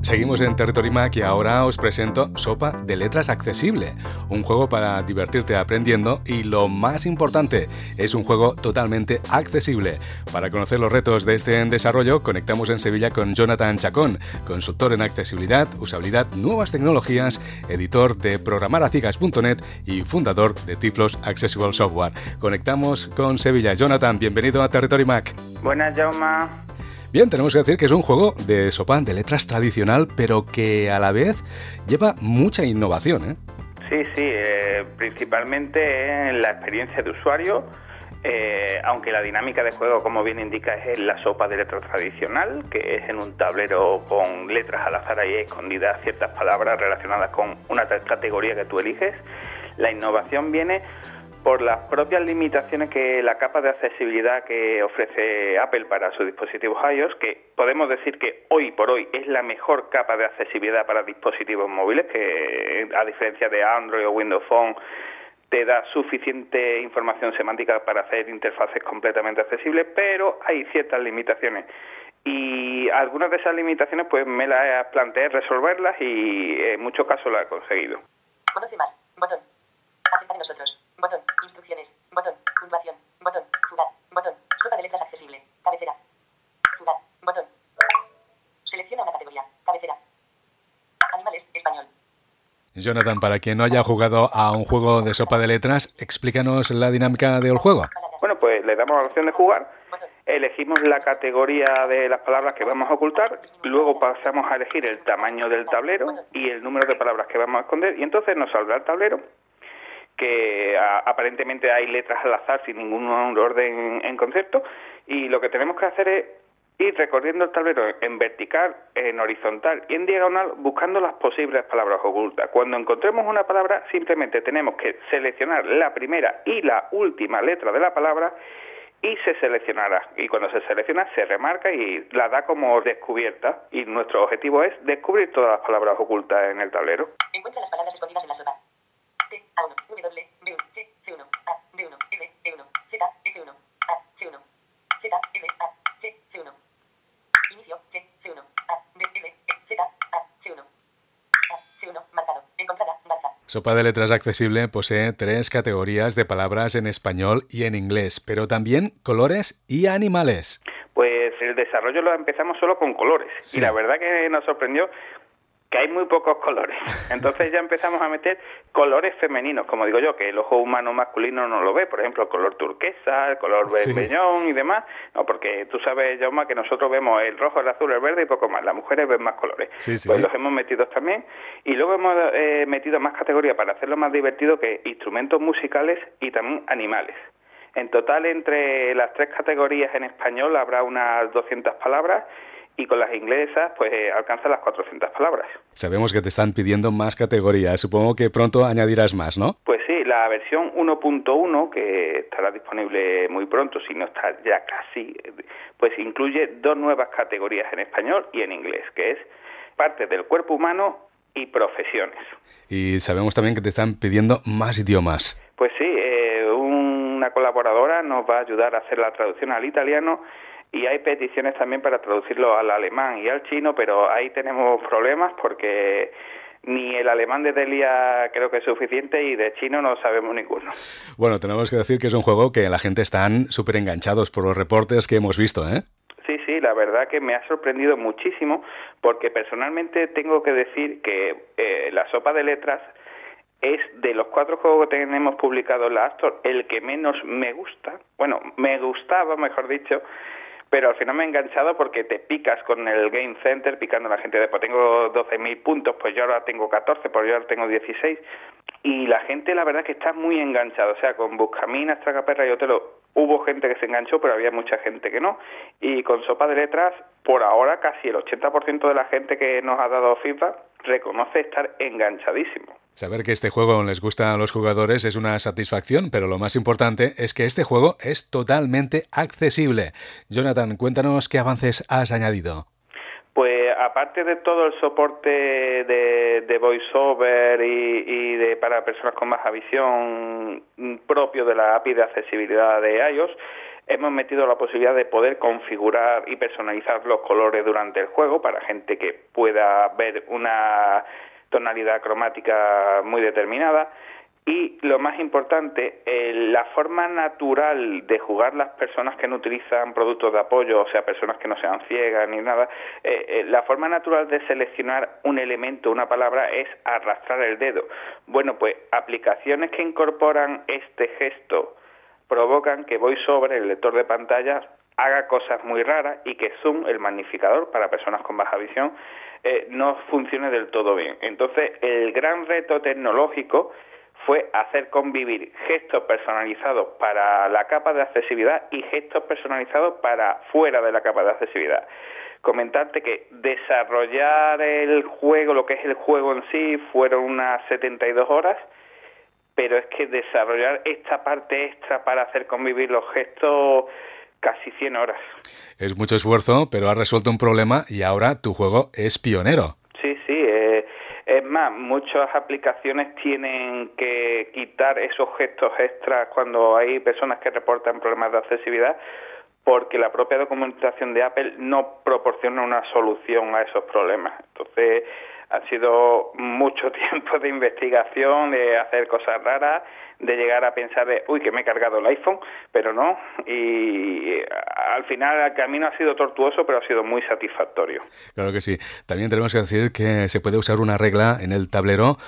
Seguimos en Territory Mac y ahora os presento Sopa de Letras Accesible, un juego para divertirte aprendiendo y lo más importante, es un juego totalmente accesible. Para conocer los retos de este desarrollo, conectamos en Sevilla con Jonathan Chacón, consultor en accesibilidad, usabilidad, nuevas tecnologías, editor de programaraciegas.net y fundador de Tiflos Accessible Software. Conectamos con Sevilla. Jonathan, bienvenido a Territory Mac. Buenas, Jaume. Bien, tenemos que decir que es un juego de sopa de letras tradicional, pero que a la vez lleva mucha innovación, ¿eh? Sí, principalmente en la experiencia de usuario, aunque la dinámica de juego, como bien indica, es la sopa de letras tradicional, que es en un tablero con letras al azar ahí escondidas ciertas palabras relacionadas con una categoría que tú eliges. La innovación viene por las propias limitaciones que la capa de accesibilidad que ofrece Apple para sus dispositivos iOS, que podemos decir que hoy por hoy es la mejor capa de accesibilidad para dispositivos móviles, que a diferencia de Android o Windows Phone te da suficiente información semántica para hacer interfaces completamente accesibles, pero hay ciertas limitaciones. Y algunas de esas limitaciones pues me las planteé resolverlas y en muchos casos las he conseguido. Conoce más, botón. Acerca de nosotros. Botón. Instrucciones. Botón. Puntuación. Botón. Jugar. Botón. Sopa de letras accesible. Cabecera. Jugar. Botón. Selecciona una categoría. Cabecera. Animales. Español. Jonathan, para quien no haya jugado a un juego de sopa de letras, explícanos la dinámica del juego. Bueno, pues le damos la opción de jugar. Elegimos la categoría de las palabras que vamos a ocultar, luego pasamos a elegir el tamaño del tablero y el número de palabras que vamos a esconder, y entonces nos saldrá el tablero, que aparentemente hay letras al azar sin ningún orden en concepto, y lo que tenemos que hacer es ir recorriendo el tablero en vertical, en horizontal y en diagonal buscando las posibles palabras ocultas. Cuando encontremos una palabra, simplemente tenemos que seleccionar la primera y la última letra de la palabra y se seleccionará. Y cuando se selecciona, se remarca y la da como descubierta. Y nuestro objetivo es descubrir todas las palabras ocultas en el tablero. Encuentra las palabras escondidas en la sopa. T, A1, W, B1, C, C1, A, D1, R, E1, Z, F1, A, G1, Z, R, A, C, C1. Inicio, G, C1, A, D, R, E, Z, A, G1. A, G1, marcado. Encontrada, Garza. Sopa de letras accesible posee 3 categorías de palabras en español y en inglés, pero también colores y animales. Pues el desarrollo lo empezamos solo con colores, sí. Y la verdad que nos sorprendió que hay muy pocos colores. Entonces ya empezamos a meter colores femeninos, como digo yo, que el ojo humano masculino no lo ve. Por ejemplo, el color turquesa, el color bermellón y demás. No, porque tú sabes, Jaume, que nosotros vemos el rojo, el azul, el verde y poco más. Las mujeres ven más colores. Sí. Pues los hemos metido también. Y luego hemos metido más categorías para hacerlo más divertido, que instrumentos musicales y también animales. En total, entre las 3 categorías en español habrá unas 200 palabras, y con las inglesas pues alcanza las 400 palabras. Sabemos que te están pidiendo más categorías, supongo que pronto añadirás más, ¿no? Pues sí, la versión 1.1, que estará disponible muy pronto, si no está ya casi, pues incluye 2 nuevas categorías en español y en inglés, que es parte del cuerpo humano y profesiones. Y sabemos también que te están pidiendo más idiomas. Pues sí, una colaboradora nos va a ayudar a hacer la traducción al italiano, y hay peticiones también para traducirlo al alemán y al chino, pero ahí tenemos problemas porque ni el alemán de Delia creo que es suficiente y de chino no sabemos ninguno. Bueno, tenemos que decir que es un juego que la gente están súper enganchados por los reportes que hemos visto, ¿eh? Sí, la verdad que me ha sorprendido muchísimo, porque personalmente tengo que decir que la sopa de letras es de los 4 juegos que tenemos publicados en la App Store el que menos me gusta. Bueno, me gustaba, mejor dicho, pero al final me he enganchado porque te picas con el Game Center, picando a la gente de, pues tengo 12.000 puntos, pues yo ahora tengo 14, pues yo ahora tengo 16, y la gente la verdad que está muy enganchada, o sea, con Buscaminas, Tragaperra y Otelo hubo gente que se enganchó, pero había mucha gente que no, y con Sopa de Letras, por ahora casi el 80% de la gente que nos ha dado feedback reconoce estar enganchadísimo. Saber que este juego les gusta a los jugadores es una satisfacción, pero lo más importante es que este juego es totalmente accesible. Jonathan, cuéntanos qué avances has añadido. Pues aparte de todo el soporte de VoiceOver y para personas con baja visión propio de la API de accesibilidad de iOS, hemos metido la posibilidad de poder configurar y personalizar los colores durante el juego para gente que pueda ver una tonalidad cromática muy determinada. Y lo más importante, la forma natural de jugar las personas que no utilizan productos de apoyo, o sea, personas que no sean ciegas ni nada, la forma natural de seleccionar un elemento, una palabra, es arrastrar el dedo. Bueno, pues aplicaciones que incorporan este gesto provocan que VoiceOver, el lector de pantallas, haga cosas muy raras y que Zoom, el magnificador para personas con baja visión, no funcione del todo bien. Entonces, el gran reto tecnológico fue hacer convivir gestos personalizados para la capa de accesibilidad y gestos personalizados para fuera de la capa de accesibilidad. Comentarte que desarrollar el juego, lo que es el juego en sí, fueron unas 72 horas, pero es que desarrollar esta parte extra para hacer convivir los gestos, casi 100 horas. Es mucho esfuerzo, pero has resuelto un problema y ahora tu juego es pionero. Sí, es más, muchas aplicaciones tienen que quitar esos gestos extras cuando hay personas que reportan problemas de accesibilidad, porque la propia documentación de Apple no proporciona una solución a esos problemas. Entonces, ha sido mucho tiempo de investigación, de hacer cosas raras, de llegar a pensar de, uy, que me he cargado el iPhone, pero no. Y al final el camino ha sido tortuoso, pero ha sido muy satisfactorio. Claro que sí. También tenemos que decir que se puede usar una regla en el tablero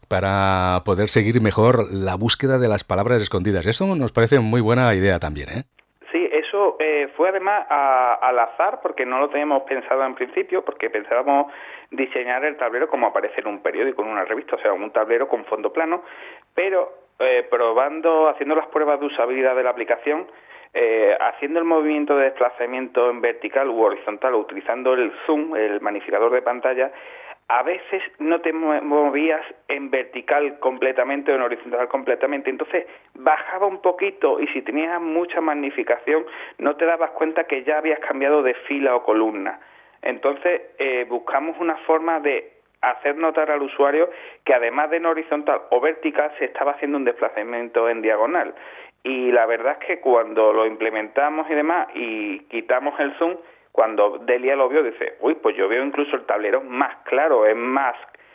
para poder seguir mejor la búsqueda de las palabras escondidas. Eso nos parece muy buena idea también, ¿eh? Sí, eso fue además al azar, porque no lo teníamos pensado en principio, porque pensábamos diseñar el tablero como aparece en un periódico, en una revista, o sea, un tablero con fondo plano, pero probando, haciendo las pruebas de usabilidad de la aplicación, haciendo el movimiento de desplazamiento en vertical u horizontal, utilizando el zoom, el magnificador de pantalla, a veces no te movías en vertical completamente o en horizontal completamente, entonces bajaba un poquito y si tenías mucha magnificación no te dabas cuenta que ya habías cambiado de fila o columna. Entonces buscamos una forma de hacer notar al usuario que además de en horizontal o vertical se estaba haciendo un desplazamiento en diagonal. Y la verdad es que cuando lo implementamos y demás y quitamos el zoom, cuando Delia lo vio, dice, uy, pues yo veo incluso el tablero más claro, es más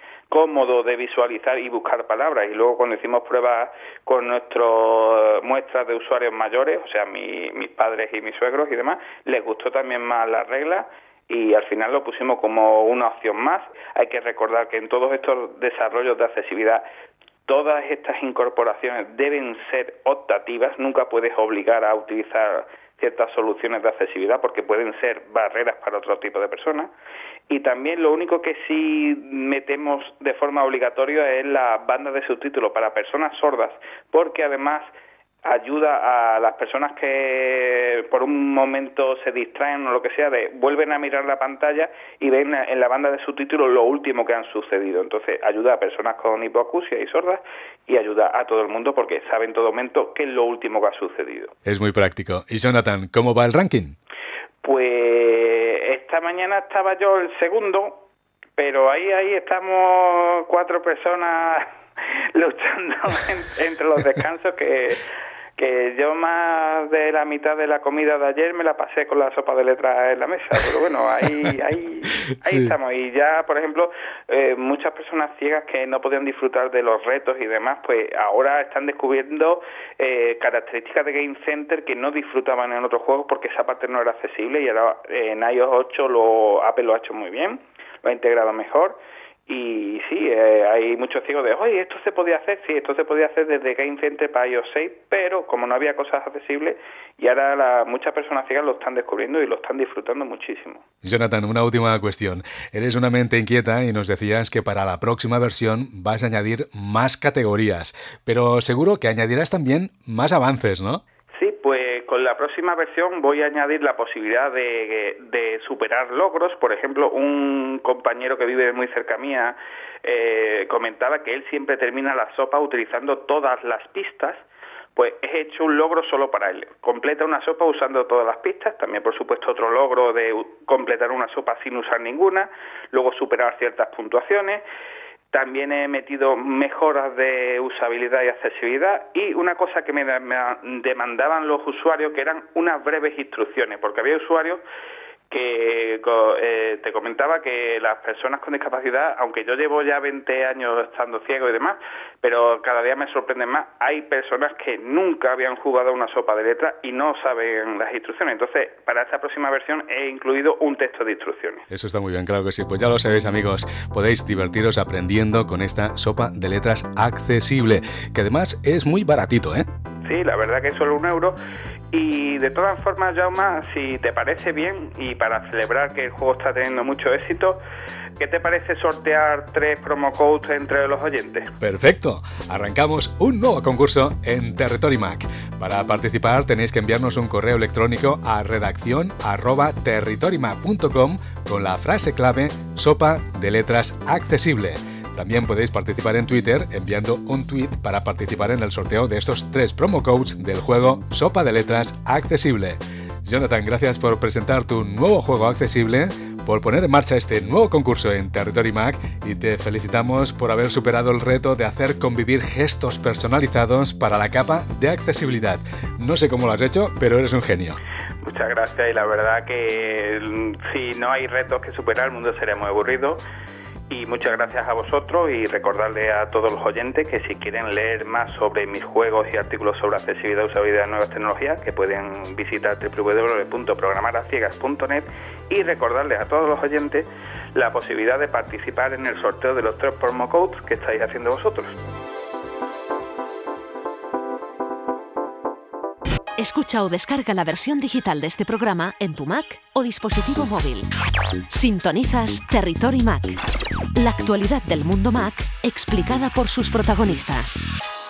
cómodo de visualizar y buscar palabras. Y luego cuando hicimos pruebas con nuestras muestras de usuarios mayores, o sea, mis padres y mis suegros y demás, les gustó también más la regla y al final lo pusimos como una opción más. Hay que recordar que en todos estos desarrollos de accesibilidad, todas estas incorporaciones deben ser optativas, nunca puedes obligar a utilizar ciertas soluciones de accesibilidad porque pueden ser barreras para otro tipo de personas. Y también lo único que sí metemos de forma obligatoria es la banda de subtítulos para personas sordas, porque además ayuda a las personas que por un momento se distraen o lo que sea, vuelven a mirar la pantalla y ven en la banda de subtítulos lo último que han sucedido. Entonces ayuda a personas con hipoacusia y sordas y ayuda a todo el mundo porque sabe en todo momento qué es lo último que ha sucedido. Es muy práctico. Y Jonathan, ¿cómo va el ranking? Pues esta mañana estaba yo el segundo, pero ahí estamos 4 personas luchando entre los descansos que yo más de la mitad de la comida de ayer me la pasé con la sopa de letras en la mesa, pero bueno, ahí sí. Estamos. Y ya, por ejemplo, muchas personas ciegas que no podían disfrutar de los retos y demás, pues ahora están descubriendo características de Game Center que no disfrutaban en otros juegos porque esa parte no era accesible y ahora en iOS 8 Apple lo ha hecho muy bien, lo ha integrado mejor. Y sí, hay muchos ciegos de, oye, esto se podía hacer, sí, esto se podía hacer desde Game Center para iOS 6, pero como no había cosas accesibles, y ahora muchas personas ciegas lo están descubriendo y lo están disfrutando muchísimo. Jonathan, una última cuestión. Eres una mente inquieta y nos decías que para la próxima versión vas a añadir más categorías, pero seguro que añadirás también más avances, ¿no? Sí, pues con la próxima versión voy a añadir la posibilidad de superar logros. Por ejemplo, un compañero que vive muy cerca mía comentaba que él siempre termina la sopa utilizando todas las pistas. Pues he hecho un logro solo para él. Completa una sopa usando todas las pistas. También, por supuesto, otro logro de completar una sopa sin usar ninguna. Luego superar ciertas puntuaciones. También he metido mejoras de usabilidad y accesibilidad, y una cosa que me demandaban los usuarios, que eran unas breves instrucciones, porque había usuarios que te comentaba que las personas con discapacidad, aunque yo llevo ya 20 años estando ciego y demás, pero cada día me sorprenden más, hay personas que nunca habían jugado a una sopa de letras y no saben las instrucciones. Entonces, para esta próxima versión he incluido un texto de instrucciones. Eso está muy bien, claro que sí. Pues ya lo sabéis, amigos, podéis divertiros aprendiendo con esta sopa de letras accesible, que además es muy baratito, ¿eh? Sí, la verdad que es solo €1. Y de todas formas, Jaume, si te parece bien, y para celebrar que el juego está teniendo mucho éxito, ¿qué te parece sortear 3 promo codes entre los oyentes? Perfecto, arrancamos un nuevo concurso en Territory Mac. Para participar tenéis que enviarnos un correo electrónico a redaccion@territorymac.com con la frase clave sopa de letras accesible. También podéis participar en Twitter enviando un tweet para participar en el sorteo de estos 3 promo codes del juego Sopa de Letras Accesible. Jonathan, gracias por presentar tu nuevo juego accesible, por poner en marcha este nuevo concurso en Territory Mac, y te felicitamos por haber superado el reto de hacer convivir gestos personalizados para la capa de accesibilidad. No sé cómo lo has hecho, pero eres un genio. Muchas gracias, y la verdad que si no hay retos que superar, el mundo sería muy aburrido. Y muchas gracias a vosotros, y recordarle a todos los oyentes que si quieren leer más sobre mis juegos y artículos sobre accesibilidad y usabilidad de nuevas tecnologías, que pueden visitar www.programaraciegas.net, y recordarles a todos los oyentes la posibilidad de participar en el sorteo de los 3 promo codes que estáis haciendo vosotros. Escucha o descarga la versión digital de este programa en tu Mac o dispositivo móvil. Sintonizas Territory Mac, la actualidad del mundo Mac explicada por sus protagonistas.